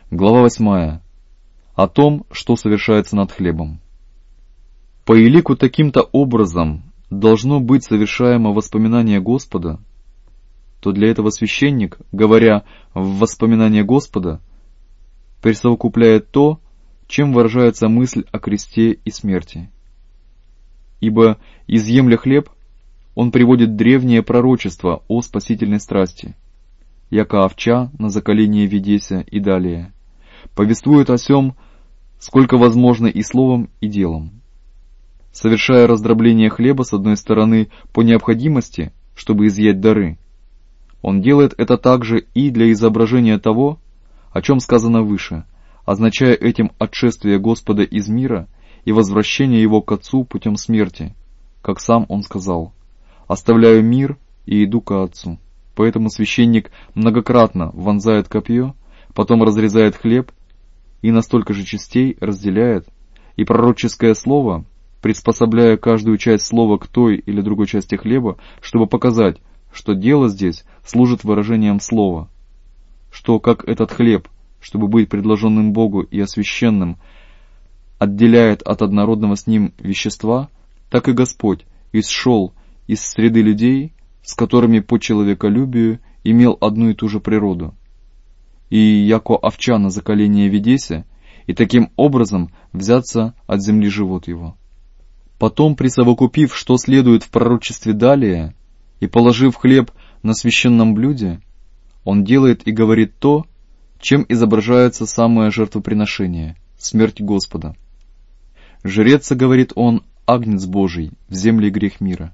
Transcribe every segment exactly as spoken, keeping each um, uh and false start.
Глава восьмая. О том, что совершается над хлебом. По элику таким-то образом должно быть совершаемо воспоминание Господа, то для этого священник, говоря в воспоминание Господа, присовокупляет то, чем выражается мысль о кресте и смерти. Ибо, изъемля хлеб, он приводит древнее пророчество о спасительной страсти, яко овча на заколении ведеся и далее, повествует о сем, сколько возможно и словом, и делом. Совершая раздробление хлеба с одной стороны по необходимости, чтобы изъять дары, он делает это также и для изображения того, о чем сказано выше, означая этим отшествие Господа из мира и возвращение Его к Отцу путем смерти, как сам Он сказал: «Оставляю мир и иду ко Отцу». Поэтому священник многократно вонзает копье, потом разрезает хлеб и на столько же частей разделяет, и пророческое слово, приспособляя каждую часть слова к той или другой части хлеба, чтобы показать, что дело здесь служит выражением слова, что как этот хлеб, чтобы быть предложенным Богу и освященным, отделяет от однородного с ним вещества, так и Господь исшел из среды людей, с которыми по человеколюбию имел одну и ту же природу, и яко овча на заколении ведеся, и таким образом взяться от земли живот его. Потом, присовокупив, что следует в пророчестве далее, и положив хлеб на священном блюде, он делает и говорит то, чем изображается самое жертвоприношение — смерть Господа. «Жрец, — говорит он, — агнец Божий, в земле грех мира».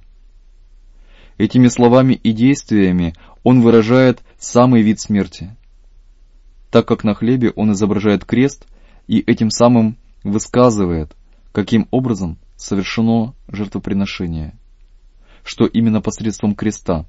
Этими словами и действиями он выражает самый вид смерти, так как на хлебе он изображает крест и этим самым высказывает, каким образом совершено жертвоприношение, что именно посредством креста.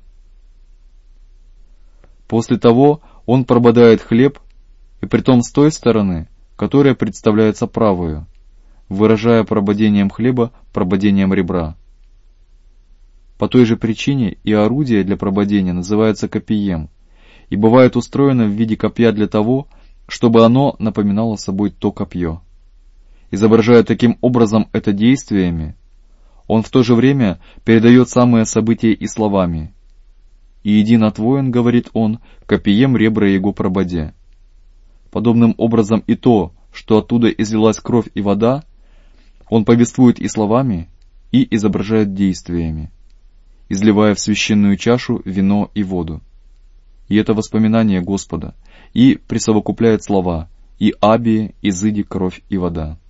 После того он прободает хлеб, и притом с той стороны, которая представляется правою, выражая прободением хлеба прободением ребра. По той же причине и орудие для прободения называется копием, и бывает устроено в виде копья для того, чтобы оно напоминало собой то копье. Изображая таким образом это действиями, он в то же время передает самые события и словами. «И един от воин, — говорит он, — копием ребра его прободе». Подобным образом и то, что оттуда излилась кровь и вода, он повествует и словами, и изображает действиями, изливая в священную чашу вино и воду. И это воспоминание Господа, и присовокупляет слова: «И абие, изыди кровь и вода».